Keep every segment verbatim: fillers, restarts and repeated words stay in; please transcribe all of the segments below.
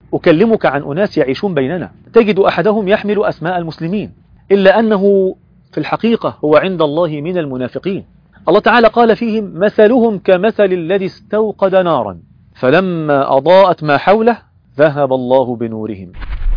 أكلمك عن أناس يعيشون بيننا، تجد أحدهم يحمل أسماء المسلمين إلا أنه في الحقيقة هو عند الله من المنافقين. الله تعالى قال فيهم: مثلهم كمثل الذي استوقد نارا فلما أضاءت ما حوله ذهب الله بنورهم.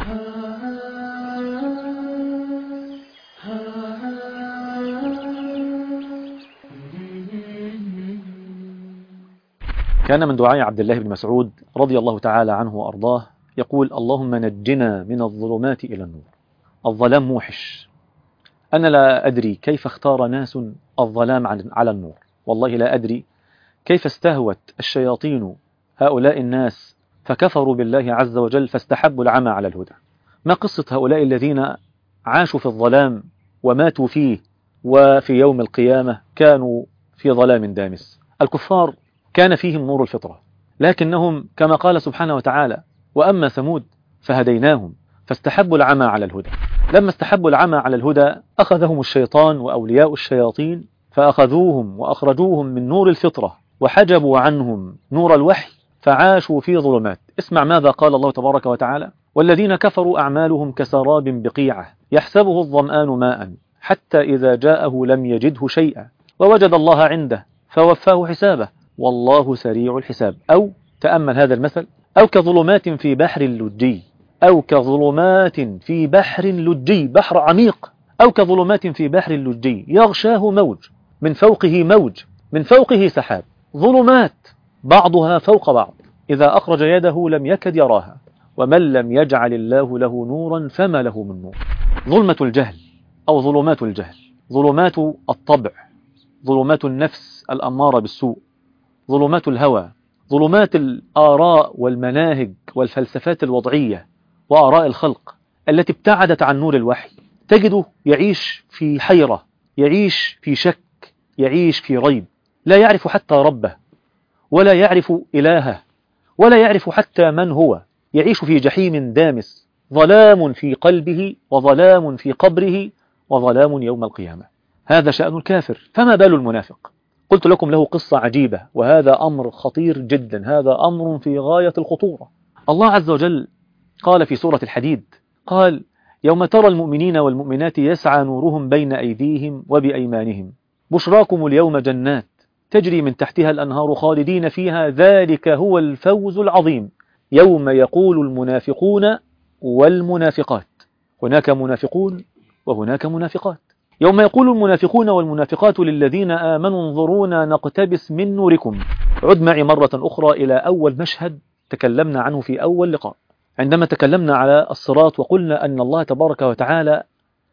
كان من دعاء عبد الله بن مسعود رضي الله تعالى عنه وأرضاه يقول: اللهم نجنا من الظلمات إلى النور. الظلام موحش، أنا لا أدري كيف اختار ناس الظلام على النور، والله لا أدري كيف استهوت الشياطين هؤلاء الناس فكفروا بالله عز وجل فاستحبوا العمى على الهدى. ما قصة هؤلاء الذين عاشوا في الظلام وماتوا فيه وفي يوم القيامة كانوا في ظلام دامس؟ الكفار كان فيهم نور الفطرة، لكنهم كما قال سبحانه وتعالى: وأما ثمود فهديناهم فاستحبوا العمى على الهدى. لما استحبوا العمى على الهدى أخذهم الشيطان وأولياء الشياطين فأخذوهم وأخرجوهم من نور الفطرة وحجبوا عنهم نور الوحي فعاشوا في ظلمات. اسمع ماذا قال الله تبارك وتعالى: والذين كفروا أعمالهم كسراب بقيعة يحسبه الظمآن ماء حتى إذا جاءه لم يجده شيئا ووجد الله عنده فوفاه حسابه والله سريع الحساب. أو تأمل هذا المثل: أو كظلمات في بحر لجي أو كظلمات في بحر لجي بحر عميق أو كظلمات في بحر لجي يغشاه موج من فوقه موج من فوقه سحاب، ظلمات بعضها فوق بعض إذا أخرج يده لم يكد يراها ومن لم يجعل الله له نورا فما له من نور. ظلمة الجهل أو ظلمات الجهل، ظلمات الطبع، ظلمات النفس الأمارة بالسوء، ظلمات الهوى، ظلمات الآراء والمناهج والفلسفات الوضعية وآراء الخلق التي ابتعدت عن نور الوحي. تجده يعيش في حيرة، يعيش في شك، يعيش في ريب، لا يعرف حتى ربه ولا يعرف إلهه ولا يعرف حتى من هو، يعيش في جحيم دامس، ظلام في قلبه وظلام في قبره وظلام يوم القيامة. هذا شأن الكافر، فما بال المنافق؟ قلت لكم له قصة عجيبة، وهذا أمر خطير جدا، هذا أمر في غاية الخطورة. الله عز وجل قال في سورة الحديد: قال: يوم ترى المؤمنين والمؤمنات يسعى نورهم بين أيديهم وبأيمانهم بشراكم اليوم جنات تجري من تحتها الأنهار خالدين فيها ذلك هو الفوز العظيم. يوم يقول المنافقون والمنافقات، هناك منافقون وهناك منافقات، يوم يقول المنافقون والمنافقات للذين آمنوا انظرونا نقتبس من نوركم. عد معي مرة أخرى إلى أول مشهد تكلمنا عنه في أول لقاء، عندما تكلمنا على الصراط وقلنا أن الله تبارك وتعالى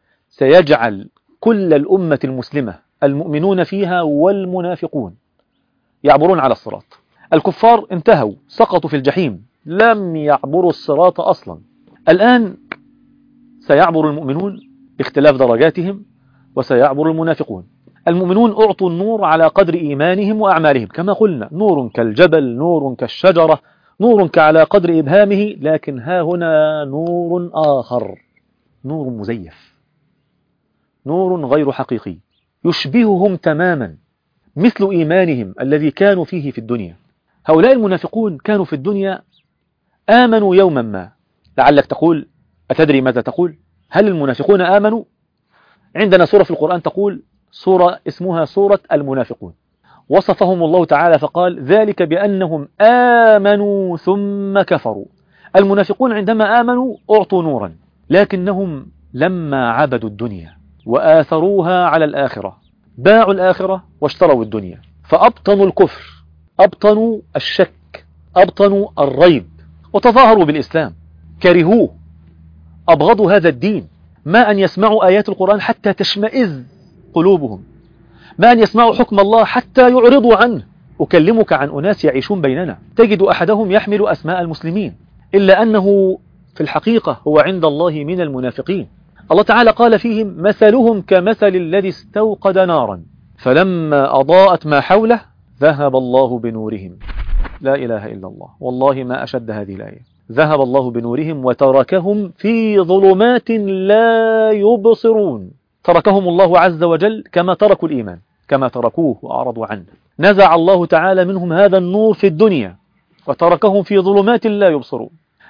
سيجعل كل الأمة المسلمة المؤمنون فيها والمنافقون يعبرون على الصراط. الكفار انتهوا، سقطوا في الجحيم، لم يعبروا الصراط أصلا. الآن سيعبر المؤمنون باختلاف درجاتهم وسيعبر المنافقون. المؤمنون أعطوا النور على قدر إيمانهم وأعمالهم، كما قلنا: نور كالجبل، نور كالشجرة، نور على قدر إبهامه. لكن ها هنا نور آخر، نور مزيف، نور غير حقيقي، يشبههم تماما مثل إيمانهم الذي كانوا فيه في الدنيا. هؤلاء المنافقون كانوا في الدنيا آمنوا يوما ما. لعلك تقول: أتدري ماذا تقول؟ هل المنافقون آمنوا؟ عندنا سورة في القرآن تقول، سورة اسمها سورة المنافقون، وصفهم الله تعالى فقال: ذلك بأنهم آمنوا ثم كفروا. المنافقون عندما آمنوا أعطوا نورا، لكنهم لما عبدوا الدنيا وآثروها على الآخرة باعوا الآخرة واشتروا الدنيا، فأبطنوا الكفر، أبطنوا الشك، أبطنوا الريب، وتظاهروا بالإسلام، كرهوه، أبغضوا هذا الدين. ما أن يسمعوا آيات القرآن حتى تشمئز قلوبهم، ما أن يسمعوا حكم الله حتى يعرضوا عنه. أكلمك عن أناس يعيشون بيننا، تجد أحدهم يحمل أسماء المسلمين إلا أنه في الحقيقة هو عند الله من المنافقين. الله تعالى قال فيهم: مثلهم كمثل الذي استوقد نارا فلما أضاءت ما حوله ذهب الله بنورهم. لا إله إلا الله، والله ما أشد هذه الآية. ذهب الله بنورهم وتركهم في ظلمات لا يبصرون. تركهم الله عز وجل كما تركوا الإيمان، كما تركوه وأعرضوا عنه. نزع الله تعالى منهم هذا النور في الدنيا وتركهم في ظلمات لا يبصرون.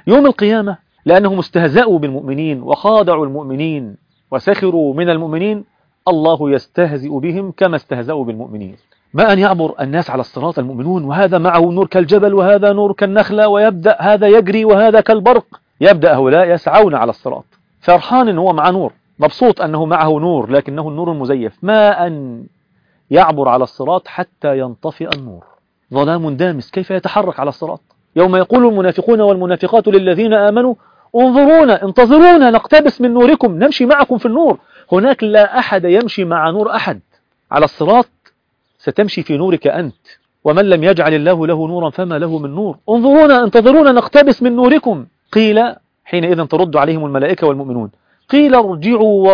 يوم القيامة لأنهم استهزأوا بالمؤمنين وخادعوا المؤمنين وسخروا من المؤمنين، الله يستهزئ بهم كما استهزأوا بالمؤمنين. ما أن يعبر الناس على الصراط المؤمنون وهذا معه نور كالجبل وهذا نور كالنخلة، ويبدأ هذا يجري وهذا كالبرق، يبدأ هؤلاء يسعون على الصراط فرحان أنه هو معه نور، مبسوط أنه معه نور، لكنه النور المزيف. ما أن يعبر على الصراط حتى ينطفئ النور، ظلام دامس، كيف يتحرك على الصراط؟ يوم يقول المنافقون والمنافقات للذين آمنوا انظرونا انتظرونا نقتبس من نوركم نمشي معكم في النور. هناك لا أحد يمشي مع نور أحد على الصراط، ستمشي في نورك أنت، ومن لم يجعل الله له نورا فما له من نور. انظرونا انتظرونا نقتبس من نوركم. قيل حينئذ ترد عليهم الملائكة والمؤمنون قيل ارجعوا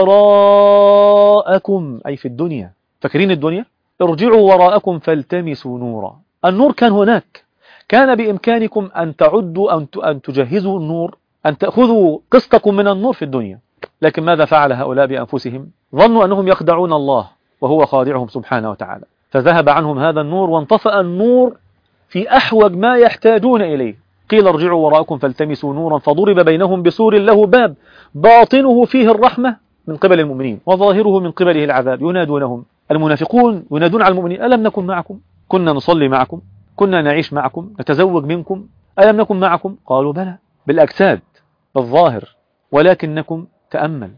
وراءكم، أي في الدنيا، فاكرين الدنيا؟ ارجعوا وراءكم فالتمسوا نورا. النور كان هناك، كان بإمكانكم أن تعدوا أن تجهزوا النور، أن تأخذوا قسطكم من النور في الدنيا، لكن ماذا فعل هؤلاء بأنفسهم؟ ظنوا أنهم يخدعون الله وهو خادعهم سبحانه وتعالى، فذهب عنهم هذا النور وانطفأ النور في أحوج ما يحتاجون إليه. قيل ارجعوا وراءكم فالتمسوا نورا فضرب بينهم بسور له باب باطنه فيه الرحمة من قبل المؤمنين وظاهره من قبله العذاب. ينادونهم المنافقون ينادون على المؤمنين ألم نكن معكم؟ كنا نصلي معكم، كنا نعيش معكم، نتزوج منكم، ألم نكن معكم؟ قالوا بلى، بالأجساد بالظاهر، ولكنكم تأمل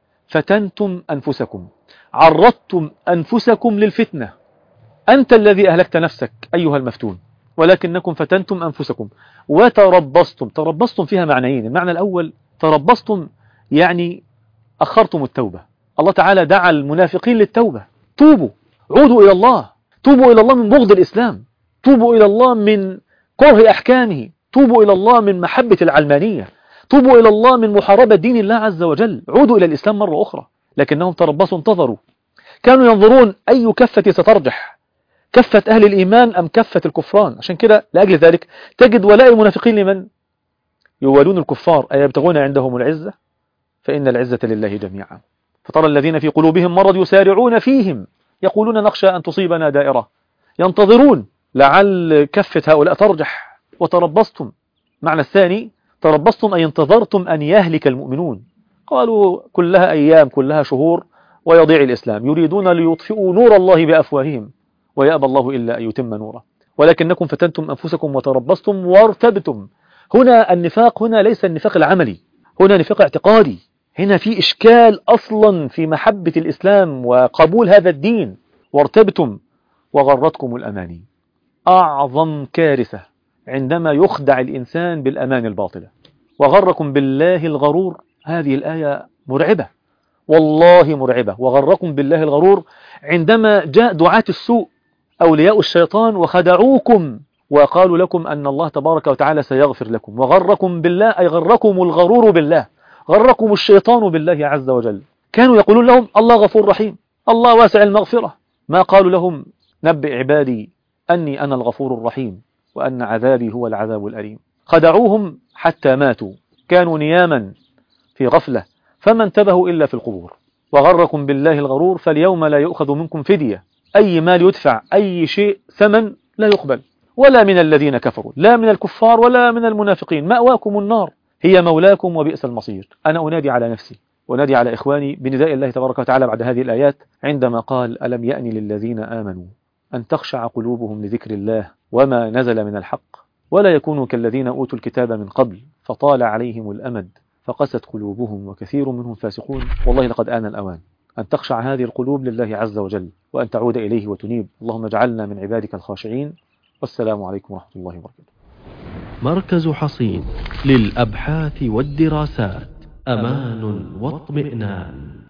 فتنتم أنفسكم، عرضتم أنفسكم للفتنة، أنت الذي أهلكت نفسك أيها المفتون، ولكنكم فتنتم أنفسكم وتربصتم. تربصتم فيها معنيين، المعنى الأول تربصتم يعني أخرتم التوبة. الله تعالى دعا المنافقين للتوبة، توبوا، عودوا إلى الله، توبوا إلى الله من بغض الإسلام، توبوا إلى الله من كره أحكامه، توبوا إلى الله من محبة العلمانية، توبوا إلى الله من محاربة دين الله عز وجل، عودوا إلى الإسلام مرة أخرى. لكنهم تربصوا انتظروا، كانوا ينظرون أي كفة سترجح، كفة أهل الإيمان أم كفة الكفران. عشان كده لأجل ذلك تجد ولاء المنافقين لمن؟ يوالون الكفار، أي يبتغون عندهم العزة، فإن العزة لله جميعا. فترى الذين في قلوبهم مرض يسارعون فيهم يقولون نخشى أن تصيبنا دائرة، ينتظرون لعل كفة هؤلاء ترجح. وتربصتم، معنى الثاني تربصتم أي انتظرتم أن يهلك المؤمنون، قالوا كلها أيام كلها شهور ويضيع الإسلام، يريدون ليطفئوا نور الله بأفواههم ويأبى الله إلا أن يتم نوره، ولكنكم فتنتم أنفسكم وتربصتم وارتبتم. هنا النفاق هنا ليس النفاق العملي، هنا نفاق اعتقادي، هنا في إشكال أصلا في محبة الإسلام وقبول هذا الدين. وارتبتم وغرتكم الأماني. أعظم كارثة عندما يخدع الإنسان بالأمان الباطلة. وغركم بالله الغرور، هذه الآية مرعبة والله مرعبة. وغركم بالله الغرور عندما جاء دعاة السوء أولياء الشيطان وخدعوكم وقالوا لكم أن الله تبارك وتعالى سيغفر لكم. وغركم بالله أي غركم الغرور بالله، غركم الشيطان بالله عز وجل. كانوا يقولون لهم الله غفور رحيم، الله واسع المغفرة، ما قالوا لهم نبئ عبادي أني أنا الغفور الرحيم وأن عذابي هو العذاب الأليم. خدعوهم حتى ماتوا، كانوا نياما في غفلة فما انتبهوا إلا في القبور. وغركم بالله الغرور، فاليوم لا يؤخذ منكم فدية، أي مال يدفع، أي شيء ثمن لا يقبل، ولا من الذين كفروا، لا من الكفار ولا من المنافقين، مأواكم النار هي مولاكم وبئس المصير. أنا أنادي على نفسي ونادي على إخواني بنداء الله تبارك وتعالى بعد هذه الآيات عندما قال ألم يأن للذين آمنوا أن تخشع قلوبهم لذكر الله وما نزل من الحق ولا يكونوا كالذين أوتوا الكتاب من قبل فطال عليهم الأمد فقست قلوبهم وكثير منهم فاسقون. والله لقد آن الأوان أن تخشع هذه القلوب لله عز وجل وأن تعود إليه وتنيب. اللهم اجعلنا من عبادك الخاشعين. والسلام عليكم ورحمة الله وبركاته. مركز حصين للأبحاث والدراسات، أمان واطمئنان.